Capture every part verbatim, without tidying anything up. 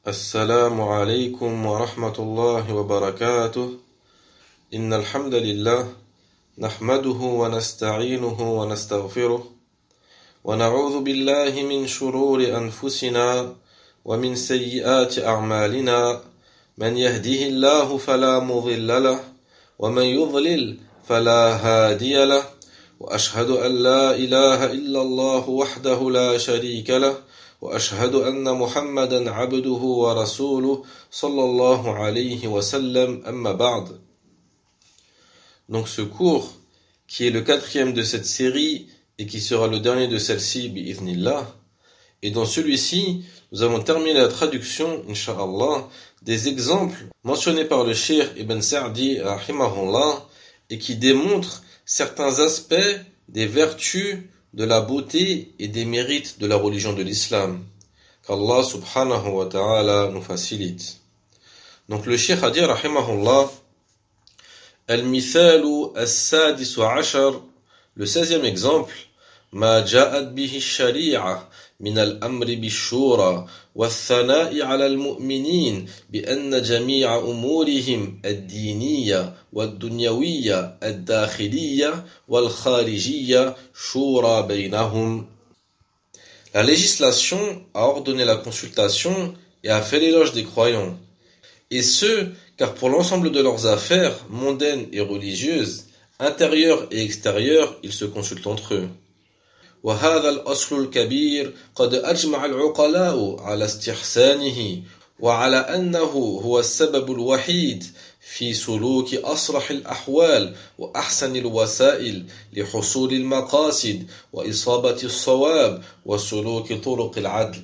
السلام عليكم ورحمة الله وبركاته إن الحمد لله نحمده ونستعينه ونستغفره ونعوذ بالله من شرور أنفسنا ومن سيئات أعمالنا من يهده الله فلا مضل له ومن يضلل فلا هادي له وأشهد أن لا إله إلا الله وحده لا شريك له وأشهد أن محمدا عبده ورسوله صلى الله عليه وسلم أما بعد. Donc ce cours, qui est le quatrième de cette série et qui sera le dernier de celle-ci, bi'idhnillah, et dans celui-ci, nous avons terminé la traduction, incha'Allah, des exemples mentionnés par le Cheikh Ibn Sa'di, rahimahullah, et qui démontrent certains aspects des vertus, de la beauté et des mérites de la religion de l'islam. Qu'Allah subhanahu wa ta'ala nous facilite. Donc le Cheikh a dit, rahimahullah, Al-Mithalu as-Sadis wa Ashar, le seizième exemple, Ma ja'at bihi shari'a min al-amri bi-shura wa-thana'i ala al-mu'minin bi-anna jami'a umurihim ad-diniyya wa-dunyawiyya ad-dakhiliyya wal-kharijiyya shura baynahum. La législation a ordonné la consultation et a fait l'éloge des croyants. Et ce, car pour l'ensemble de leurs affaires, mondaines et religieuses, intérieures et extérieures, ils se consultent entre eux. وهذا الأصل الكبير قد أجمع العقلاء على استحسانه وعلى أنه هو السبب الوحيد في سلوك أصلح الأحوال وأحسن الوسائل لحصول المقاصد وإصابة الصواب وسلوك طرق العدل.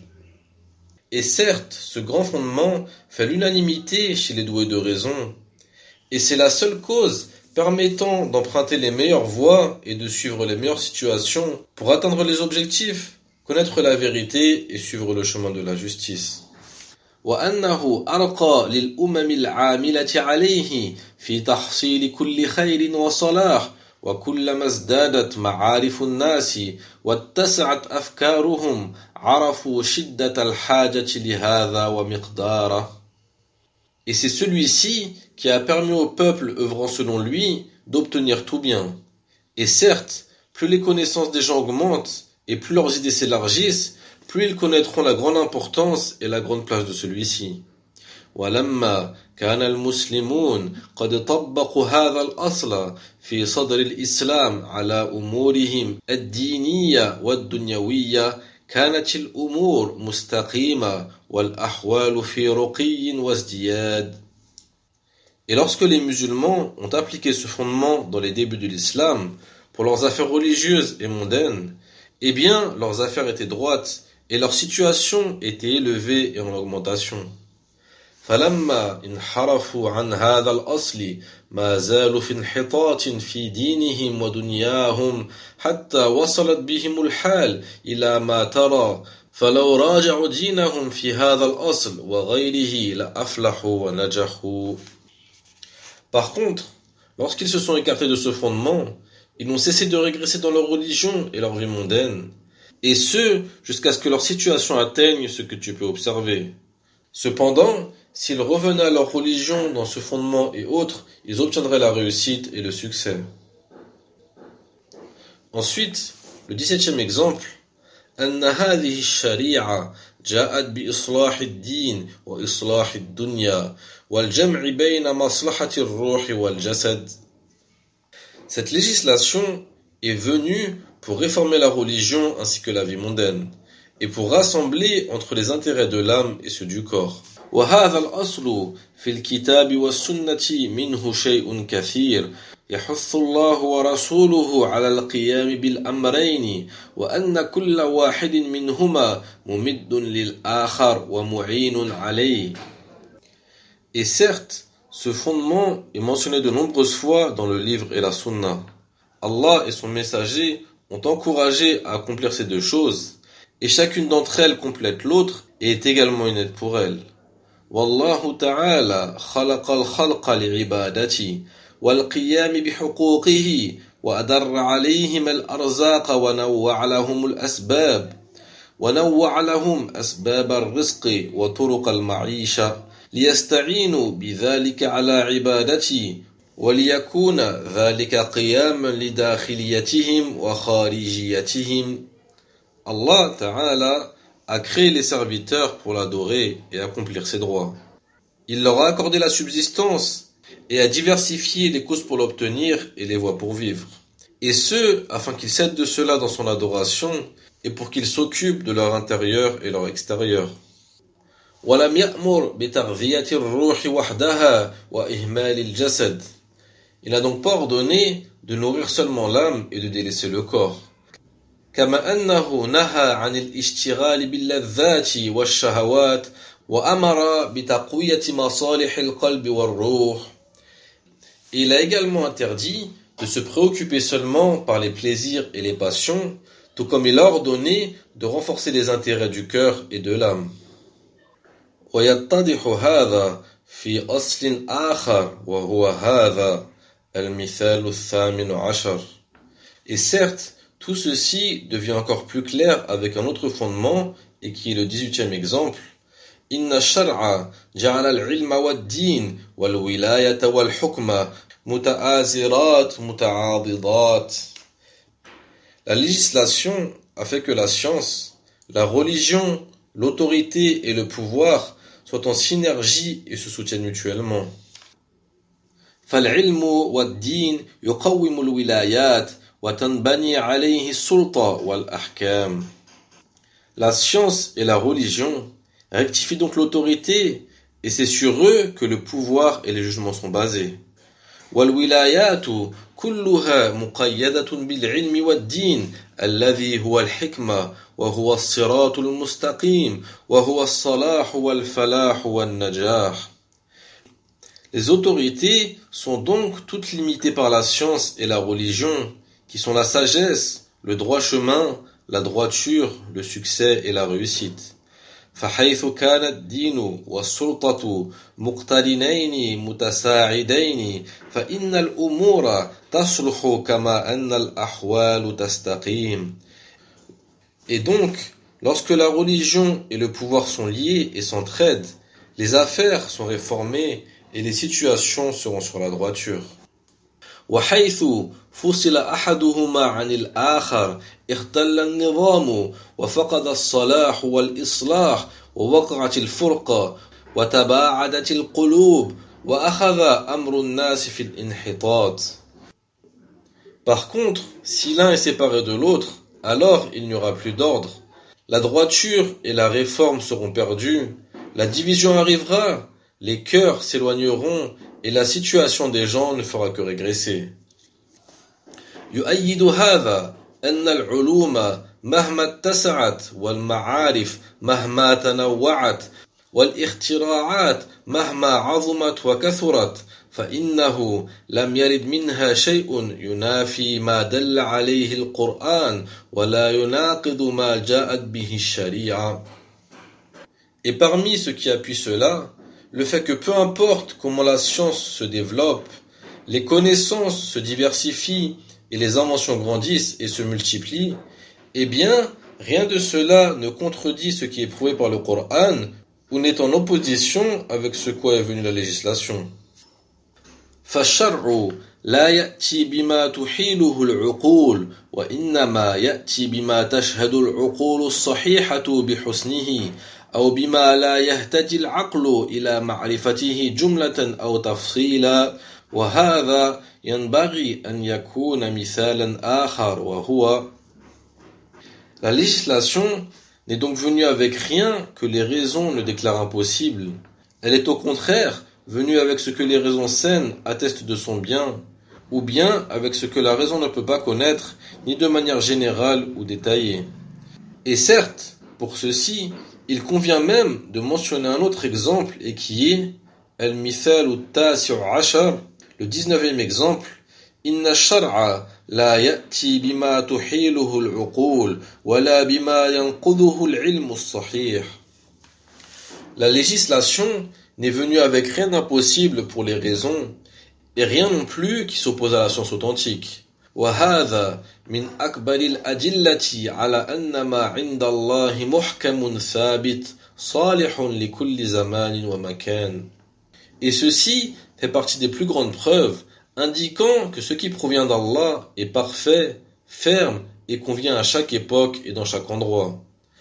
Et certes, ce grand fondement fait l'unanimité chez les doués de raison, et c'est la seule cause permettant d'emprunter les meilleures voies et de suivre les meilleures situations pour atteindre les objectifs, connaître la vérité et suivre le chemin de la justice. وأنه أرقى للأمم العاملة عليه في تحصيل كل خير وصلاح وكلما ازدادت معارف الناس واتسعت أفكارهم عرفوا شدة الحاجة لهذا ومقداره. Et c'est celui-ci qui a permis au peuple œuvrant selon lui d'obtenir tout bien. Et certes, plus les connaissances des gens augmentent et plus leurs idées s'élargissent, plus ils connaîtront la grande importance et la grande place de celui-ci. ولما كان المسلمون قد طبقوا هذا الأصل في صدر الإسلام على أمورهم الدينية والدنيوية كانت الأمور مستقيمة والأحوال في رقي وازدياد. Et lorsque les musulmans ont appliqué ce fondement dans les débuts de l'islam pour leurs affaires religieuses et mondaines, eh bien leurs affaires étaient droites et leur situation était élevée et en augmentation. فلما انحرفوا عن هذا الأصل ما زالوا في انحطاط في دينهم ودنياهم حتى وصلت بهم الحال إلى ما ترى فلو راجعوا دينهم في هذا الأصل وغيره لأفلحوا ونجحوا. Par contre, lorsqu'ils se sont écartés de ce fondement, ils n'ont cessé de régresser dans leur religion et leur vie mondaine, et ce, jusqu'à ce que leur situation atteigne ce que tu peux observer. Cependant, s'ils revenaient à leur religion dans ce fondement et autres, ils obtiendraient la réussite et le succès. Ensuite, le dix-septième exemple, أن هذه الشريعة جاءت بإصلاح الدين وإصلاح الدنيا والجمع بين مصلحة الروح والجسد. Cette législation est venue pour réformer la religion ainsi que la vie mondaine et pour rassembler entre les intérêts de l'âme et ceux du corps. وهذا الأصل في الكتاب والسنة منه شيء كثير يحث الله ورسوله على القيام بالأمرين وأن كل واحد منهما ممد للآخر ومعين عليه. Et certes, ce fondement est mentionné de nombreuses fois dans le livre et la sunna. Allah et son messager ont encouragé à accomplir ces deux choses, et chacune d'entre elles complète l'autre et est également une aide pour elle. والله تعالى خلق الخلق لعبادته والقيام بحقوقه وأدر عليهم الأرزاق ونوع لهم الأسباب ونوع لهم أسباب الرزق وطرق المعيشة ليستعينوا بذلك على عبادتي وليكون ذلك قياما لداخليتهم وخارجيتهم. Allah Ta'ala a créé les serviteurs pour l'adorer et accomplir ses droits. Il leur a accordé la subsistance et a diversifié les causes pour l'obtenir et les voies pour vivre. Et ce, afin qu'ils s'aident de cela dans son adoration et pour qu'ils s'occupent de leur intérieur et leur extérieur. وَلَمْ يَأْمُرْ بِتَغْذِيَةِ الرُّوحِ وَحْدَهَا وَإِهْمَالِ الْجَسَدِ. Il n'a donc pas ordonné de nourrir seulement l'âme et de délaisser le corps. كما أنه نهى عن الاشتغال باللذات والشهوات وأمر بتقوية مصالح القلب والروح. Il a également interdit de se préoccuper seulement par les plaisirs et les passions, tout comme il a ordonné de renforcer les intérêts du cœur et de l'âme. ويتضح هذا في أصل آخر وهو هذا المثال الثامن عشر. Et certes, tout ceci devient encore plus clair avec un autre fondement, et qui est le dix-huitième exemple. إن الشرع جعل العلم والدين والولاية والحكم متآزرات متعاضدات. La législation a fait que la science, la religion, l'autorité et le pouvoir soient en synergie et se soutiennent mutuellement. فالعلم والدين يقوم الولايات وتنبني عليه السلطة والأحكام. La science et la religion rectifient donc l'autorité, et c'est sur eux que le pouvoir et les jugements sont basés. والولايات كلها مقيدة بالعلم والدين الذي هو الحكمة وهو الصراط المستقيم وهو الصلاح والفلاح والنجاح. Les autorités sont donc toutes limitées par la science et la religion, qui sont la sagesse, le droit chemin, la droiture, le succès et la réussite. فحيث كان الدين والسلطة مقترنين متساعدين فإن الأمور تصلح كما أن الأحوال تستقيم. Et donc, lorsque la religion et le pouvoir sont liés et s'entraident, les affaires sont réformées et les situations seront sur la droiture. وحيث فصل أحدهما عن الآخر اختل النظام وفقد الصلاح والإصلاح ووقعت الفرقة وتباعدت القلوب وأخذ أمر الناس في الانحطاط. Par contre, si l'un est séparé de l'autre, alors il n'y aura plus d'ordre. La droiture et la réforme seront perdues, la division arrivera, les cœurs s'éloigneront et la situation des gens ne fera que régresser. يؤيد هذا أن العلوم مهما اتسعت والمعارف مهما تنوعت والاختراعات مهما عظمت وكثرت فإنه لم يرد منها شيء ينافي ما دل عليه القرآن ولا يناقض ما جاءت به الشريعة. Et parmi ce qui appuie cela, le fait que peu importe comment la science se développe, les connaissances se diversifient et les inventions grandissent et se multiplient, eh bien, rien de cela ne contredit ce qui est prouvé par le Coran ou n'est en opposition avec ce quoi est venue la législation. فالشرع لا يأتي بما تحيله العقول وإنما يأتي بما تشهد العقول الصحيحة بحسنه أو بما لا يهتدي العقل إلى معرفته جملة أو تفصيلا وهذا ينبغي أن يكون مثالا آخر وهو. La législation n'est donc venue avec rien que les raisons ne déclarent impossible. Elle est au contraire venue avec ce que les raisons saines attestent de son bien, ou bien avec ce que la raison ne peut pas connaître, ni de manière générale ou détaillée. Et certes, pour ceci, il convient même de mentionner un autre exemple, et qui est Al-Mithal al-Tasi' ashar, le dix-neuvième exemple. Inna ash-shar'a la ya'ti bima tuhiluhu al-uqul wa la bima yanquduhu al-ilm as-sahih. La législation n'est venue avec rien d'impossible pour les raisons, et rien non plus qui s'oppose à la science authentique. وهذا من أكبر الأدلة على أن ما عند الله محكم ثابت صالح لكل زمان ومكان. Et ceci fait partie des plus grandes preuves indiquant que ce qui provient d'Allah est parfait, ferme et convient à chaque époque et dans chaque endroit.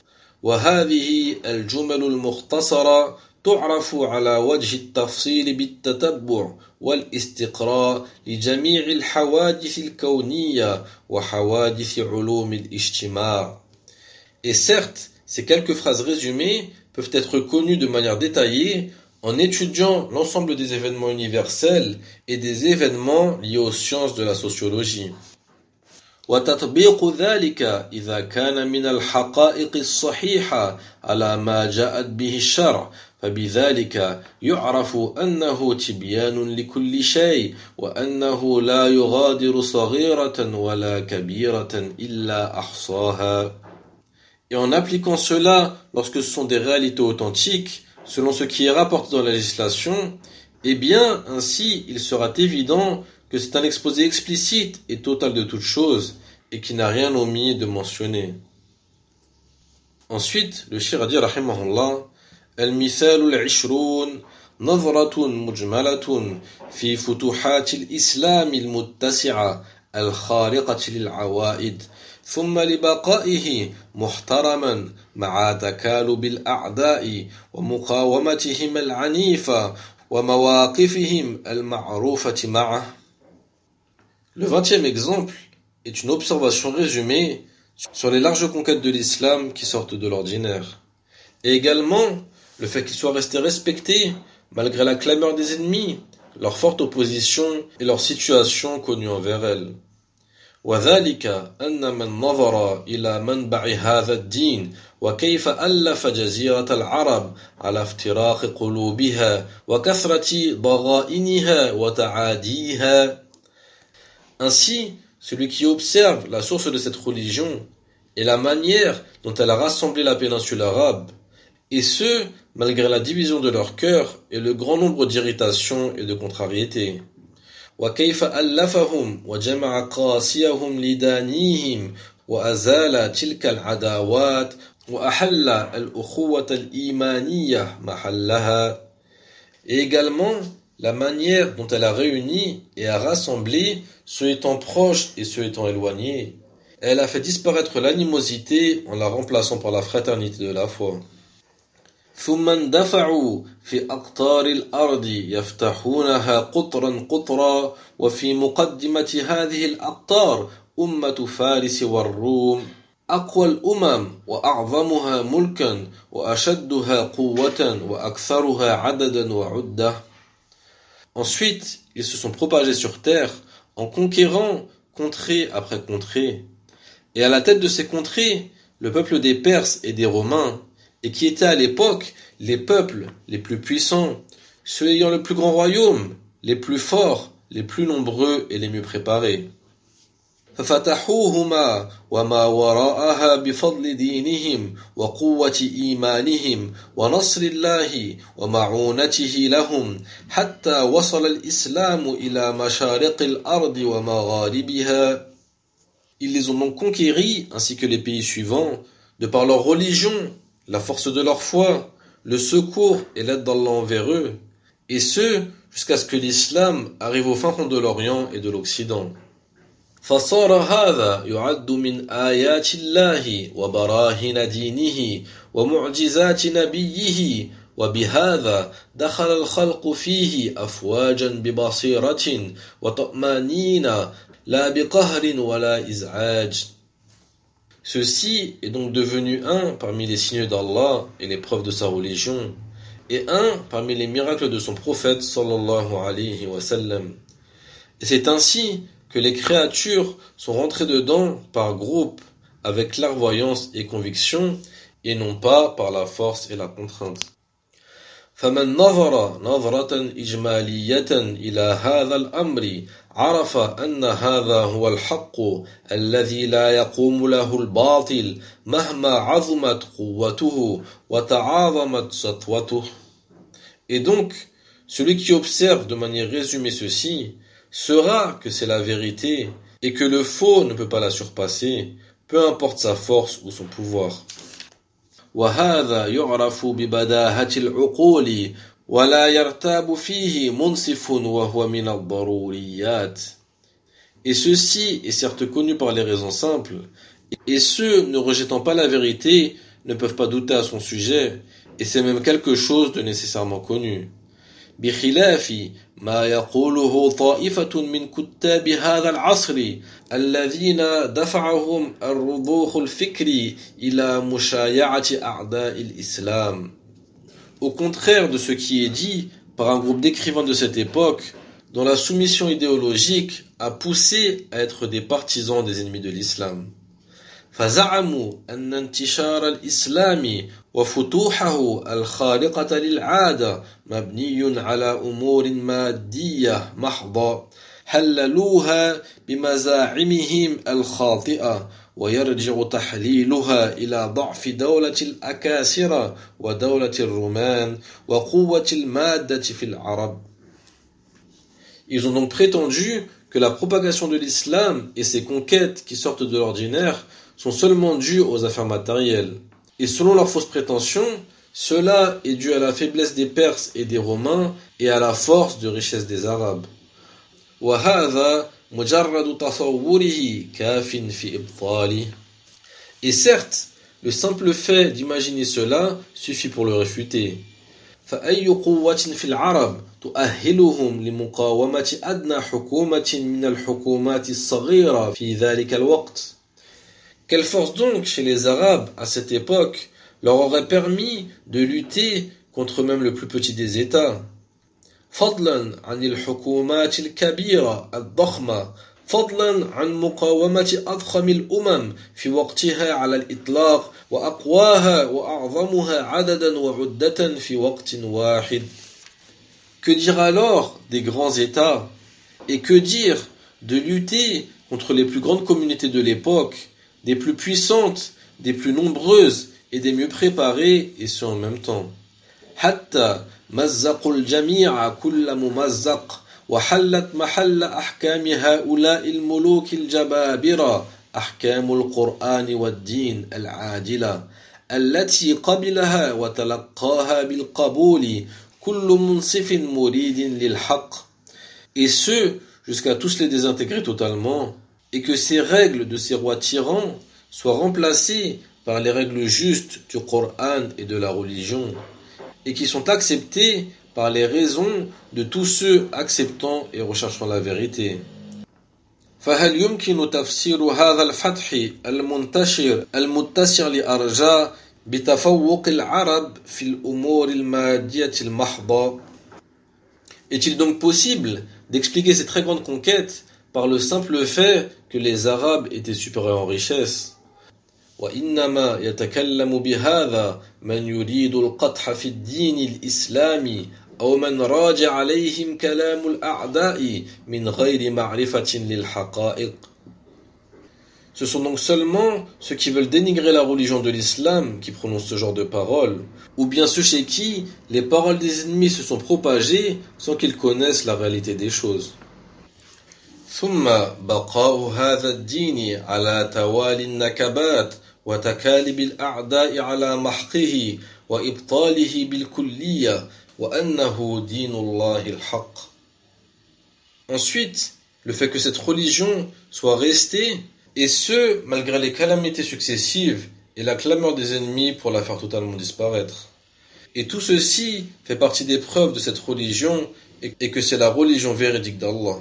وهذه الجمل المختصرة تعرف على وجه التفصيل بالتتبع والاستقراء لجميع الحوادث الكونية وحوادث علوم الاجتماع. Et certes, ces quelques phrases résumées peuvent être connues de manière détaillée en étudiant l'ensemble des événements universels et des événements liés aux sciences de la sociologie. وتطبيق ذلك إذا كان من الحقائق الصحيحة على ما جاءت به الشرع فبذلك يعرف أنه تبيان لكل شيء وأنه لا يغادر صغيرة ولا كبيرة إلا أحصاها. Et en appliquant cela lorsque ce sont des réalités authentiques, selon ce qui est rapporté dans la législation, eh bien, ainsi, il sera évident que c'est un exposé explicite et total de toutes choses, et qui n'a rien omis de mentionner. Ensuite, le shir a dit, rahimahullah, Al-Mithal al-Ishrun, نظرة مجملة في فتوحات الإسلام المتسعة الخارقة للعوائد ثم لبقائه محترما مع تكالب الأعداء ومقاومتهم العنيفة ومواقفهم المعروفة معه. Le vingtième exemple est une observation résumée sur les larges conquêtes de l'islam qui sortent de l'ordinaire. Et également, le fait qu'ils soient restés respectés malgré la clameur des ennemis, leur forte opposition et leur situation connue envers elle. وذلك أن من نظر إلى منبع هذا الدين وكيف ألف جزيرة العرب على افتراق قلوبها وكثرة ضغائنها وتعاديها. Ainsi, celui qui observe la source de cette religion et la manière dont elle a rassemblé la péninsule arabe, et ce, malgré la division de leur cœur et le grand nombre d'irritations et de contrariétés. وكيف ألفهم وجمع قاسيهم لدانيهم وأزال تلك العداوات وأحل الأخوة الإيمانية محلها. Et également, la manière dont elle a réuni et a rassemblé ceux étant proches et ceux étant éloignés. Elle a fait disparaître l'animosité en la remplaçant par la fraternité de la foi. ثم اندفعوا في أقطار الأرض يفتحونها قطرا قطرا وفي مقدمة هذه الأقطار أمة فارس والروم أقوى الأمم وأعظمها ملكا وأشدها قوة وأكثرها عددا وعدة. Ensuite, ils se sont propagés sur terre en conquérant contrée après contrée. Et à la tête de ces contrées, le peuple des Perses et des Romains, et qui étaient à l'époque les peuples les plus puissants, ceux ayant le plus grand royaume, les plus forts, les plus nombreux et les mieux préparés. ففتحوهما وما وراءها بفضل دينهم وقوة إيمانهم ونصر الله ومعونته لهم حتى وصل الإسلام إلى مشارق الأرض ومغاربها. Ils les ont donc conquéris, ainsi que les pays suivants, de par leur religion, la force de leur foi, le secours et l'aide d'Allah envers eux, et ce, jusqu'à ce que l'islam arrive au fin fond de l'Orient et de l'Occident. فصار هذا يعد من آيات الله وبراهين دينه ومعجزات نبيه وبهذا دخل الخلق فيه أفواجا ببصيرة وطمأنينة لا بقهر ولا إزعاج. Ceci est donc devenu un parmi les signes d'Allah et les preuves de sa religion, et un parmi les miracles de son prophète sallallahu alayhi wa sallam. Et c'est ainsi que les créatures sont rentrées dedans par groupe, avec clairvoyance et conviction, et non pas par la force et la contrainte. فمن نظر نظرة إجمالية إلى هذا الأمر عرف أن هذا هو الحق الذي لا يقوم له الباطل مهما عظمت قوته وتعاظمت سطوته. Et donc, celui qui observe de manière résumée ceci, saura que c'est la vérité et que le faux ne peut pas la surpasser, peu importe sa force ou son pouvoir. وهذا يعرف ببداهة العقول ولا يرتاب فيه منصف وهو من الضروريات. Et ceci est certes connu par les raisons simples, et ceux ne rejetant pas la vérité ne peuvent pas douter à son sujet, et c'est même quelque chose de nécessairement connu. بخلاف ما يقوله طائفة من كتاب هذا العصر الذين دفعهم الرضوخ الفكري إلى مشايعة أعداء الإسلام. Au contraire de ce qui est dit par un groupe d'écrivains de cette époque, dont la soumission idéologique a poussé à être des partisans des ennemis de l'islam. فزعموا أن انتشار الإسلام وفتوحه الخارقة للعادة مبني على أمور مادية محضة حللوها بمزاعمهم الخاطئة ويرجع تحليلها إلى ضعف دولة الأكاسرة ودولة الرومان وقوة المادة في العرب. Ils ont donc prétendu que la propagation de l'islam et ses conquêtes qui sortent de l'ordinaire sont seulement dues aux affaires matérielles. Et selon leurs fausses prétentions, cela est dû à la faiblesse des Perses et des Romains et à la force de richesse des Arabes. وَهَذَا مُجَرَّدُ تَصَوُّرِهِ كَافٍ فِي إِبْطَالِهِ. Et certes, le simple fait d'imaginer cela suffit pour le réfuter. فأي قوة في العرب تؤهلهم لمقاومة أدنى حكومة من الحكومات الصغيرة في ذلك الوقت. Quelle force donc chez les Arabes à cette époque leur aurait permis de lutter contre même le plus petit des États? فضلا عن الحكومات الكبيرة الضخمة فضلا عن مقاومة أضخم الأمم في وقتها على الإطلاق وأقواها وأعظمها عددا وعدة في وقت واحد. Que dire alors des grands États? Et que dire de lutter contre les plus grandes communautés de l'époque, des plus puissantes, des plus nombreuses et des mieux préparées, et ce en même temps? حتى مزقوا الجميع كل ممزق وحلت محل أحكام هؤلاء الملوك الجبابرة أحكام القرآن والدين العادلة التي قبلها وتلقاها بالقبول كل منصف مريد للحق. Et ce, jusqu'à tous les désintégrer totalement, et que ces règles de ces rois tyrans soient remplacées par les règles justes du Coran et de la religion, et qui sont acceptées par les raisons de tous ceux acceptant et recherchant la vérité. فهل يمكن تفسير هذا الفتح المنتشر المتسع لأرجاء بتفوق العرب في الأمور المادية المحضة? Est-il donc possible d'expliquer ces très grandes conquêtes par le simple fait que les Arabes étaient supérieurs en richesse? وإنما يتكلم بهذا من يريد القدح في الدين الإسلامي أو من راجع عليهم كلام الأعداء من غير معرفة للحقائق. Ce sont donc seulement ceux qui veulent dénigrer la religion de l'islam qui prononcent ce genre de paroles, ou bien ceux chez qui les paroles des ennemis se sont propagées sans qu'ils connaissent la réalité des choses. ثم بقاء هذا الدين على توالي النكبات وتكالب الأعداء على محقه وإبطاله بالكلية وأنه دين الله الحق. Ensuite, le fait que cette religion soit restée, et ce, malgré les calamités successives et la clameur des ennemis pour la faire totalement disparaître. Et tout ceci fait partie des preuves de cette religion et que c'est la religion véridique d'Allah.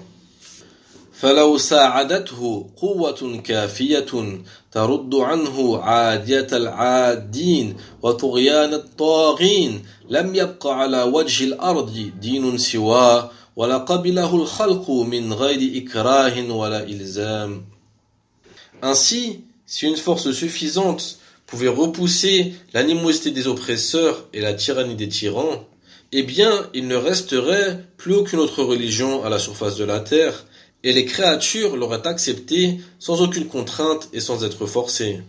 فلو ساعدته قوة كافية ترد عنه عادية العادين وطغيان الطاغين لم يبق على وجه الأرض دين سواه ولقبله الخلق من غير إكراه ولا إلزام. Ainsi, si une force suffisante pouvait repousser l'animosité des oppresseurs et la tyrannie des tyrans, eh bien, il ne resterait plus aucune autre religion à la surface de la terre, et les créatures l'auraient accepté sans aucune contrainte et sans être forcées.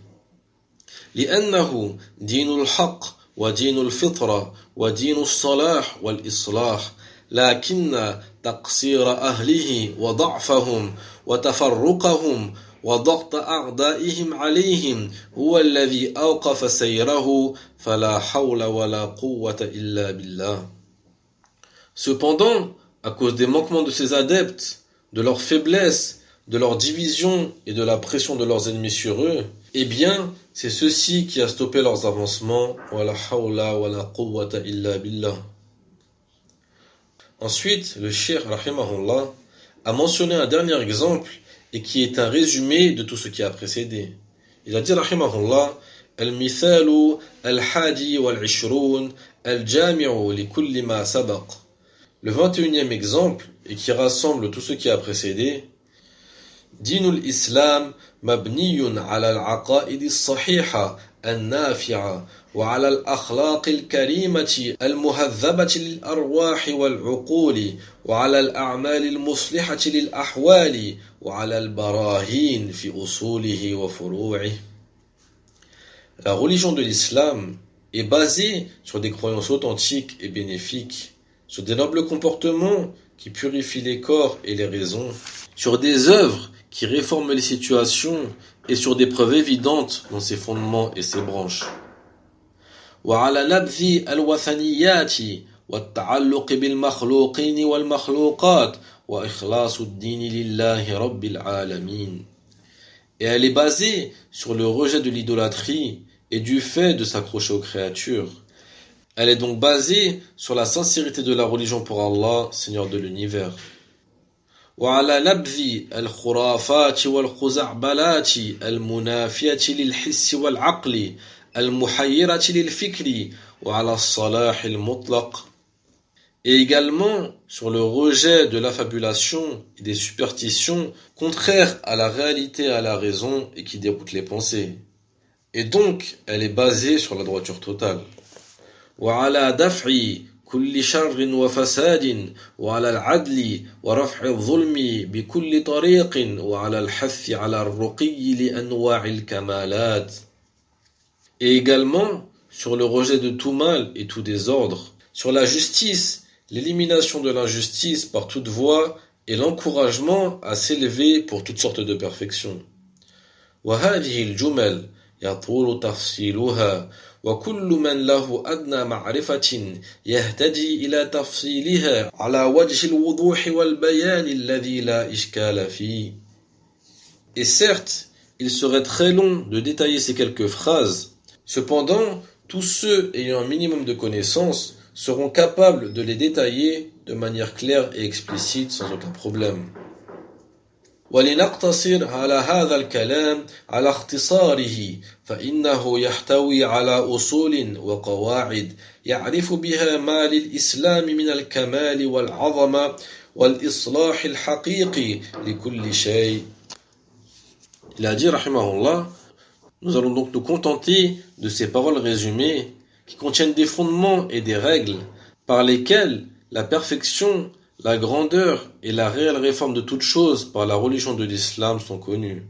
لأنه دين الحق ودين الفطرة ودين الصلاح والإصلاح لكن تقصير أهله وضعفهم وتفرقهم وضغط أعدائهم عليهم هو الذي أوقف سيره فلا حول ولا قوة إلا بالله. Cependant, à cause des manquements de ses adeptes, de leur faiblesse, de leur division et de la pression de leurs ennemis sur eux, eh bien, c'est ceci qui a stoppé leurs avancements. Wala hawla wala quwwata illa billah. Ensuite, le cheikh rahimahullah a mentionné un dernier exemple et qui est un résumé de tout ce qui a précédé. Il a dit rahimahullah al-mithalu al-hadi wal-ishrun al-jami'u li kulli ma sabaq. Le vingt et unième exemple, et qui rassemble tout ce qui a précédé, Dinul Islam mabniyun ala al-aqaid as-sahiha an-nafi'a wa ala al-akhlaq al-karimati al-muhadhabati lil-arwah wal-uqul wa ala al-a'mal al-muslihati lil-ahwal wa ala al-barahin fi usulihi wa furu'ihi. La religion de l'islam est basée sur des croyances authentiques et bénéfiques, sur des nobles comportements qui purifient les corps et les raisons, sur des œuvres qui réforment les situations et sur des preuves évidentes dans ses fondements et ses branches. وعلى نبذ الوثنيات والتعلق بالمخلوقين والمخلوقات وإخلاص الدين لله رب العالمين. Et elle est basée sur le rejet de l'idolâtrie et du fait de s'accrocher aux créatures. Elle est donc basée sur la sincérité de la religion pour Allah, Seigneur de l'univers. وعلى نبذ الخرافات والخزعبلات المنافية للحس والعقل المحيرة للفكر وعلى الصلاح المطلق. Et également sur le rejet de l'affabulation et des superstitions contraires à la réalité et à la raison et qui déroutent les pensées. Et donc, elle est basée sur la droiture totale. وعلى دفع كل شر وفساد وعلى العدل ورفع الظلم بكل طريق وعلى الحث على الرقي لأنواع الكمالات. Et également sur le rejet de tout mal et tout désordre, sur la justice, l'élimination de l'injustice par toute voie et l'encouragement à s'élever pour toutes sortes de perfections. وهذه الجمل يطول تفصيلها وكل من له أدنى معرفة يهتدي إلى تفصيلها على وجه الوضوح والبيان الذي لا إشكال فيه. Et certes, il serait très long de détailler ces quelques phrases. Cependant, tous ceux ayant un minimum de connaissances seront capables de les détailler de manière claire et explicite sans aucun problème. ولنقتصر على هذا الكلام على اختصاره فإنه يحتوي على أصول وقواعد يعرف بها ما للإسلام من الكمال والعظمة والإصلاح الحقيقي لكل شيء. Il a dit rahimahullah, nous allons donc nous contenter de ces paroles résumées qui contiennent des fondements et des règles par lesquelles la perfection, la grandeur et la réelle réforme de toutes choses par la religion de l'islam sont connues.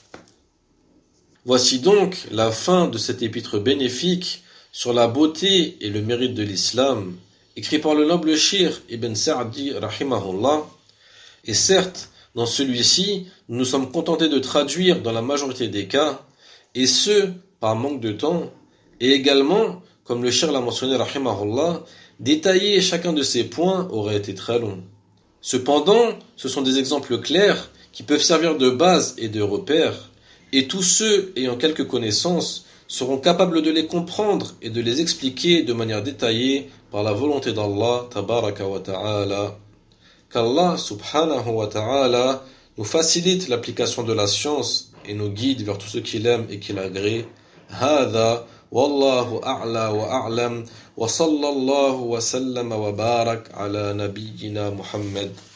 Voici donc la fin de cet épître bénéfique sur la beauté et le mérite de l'islam, écrit par le noble Cheikh Ibn Sa'di rahimahullah. Et certes, dans celui-ci, nous nous sommes contentés de traduire dans la majorité des cas, et ce, par manque de temps, et également, comme le Cheikh l'a mentionné rahimahullah, détailler chacun de ces points aurait été très long. Cependant, ce sont des exemples clairs qui peuvent servir de base et de repère, et tous ceux ayant quelques connaissances seront capables de les comprendre et de les expliquer de manière détaillée par la volonté d'Allah tabaraka wa ta'ala. Qu'Allah subhanahu wa ta'ala nous facilite l'application de la science et nous guide vers tout ce qu'il aime et qu'il agrée. هذا والله أعلى وأعلم وصلى الله وسلم وبارك على نبينا محمد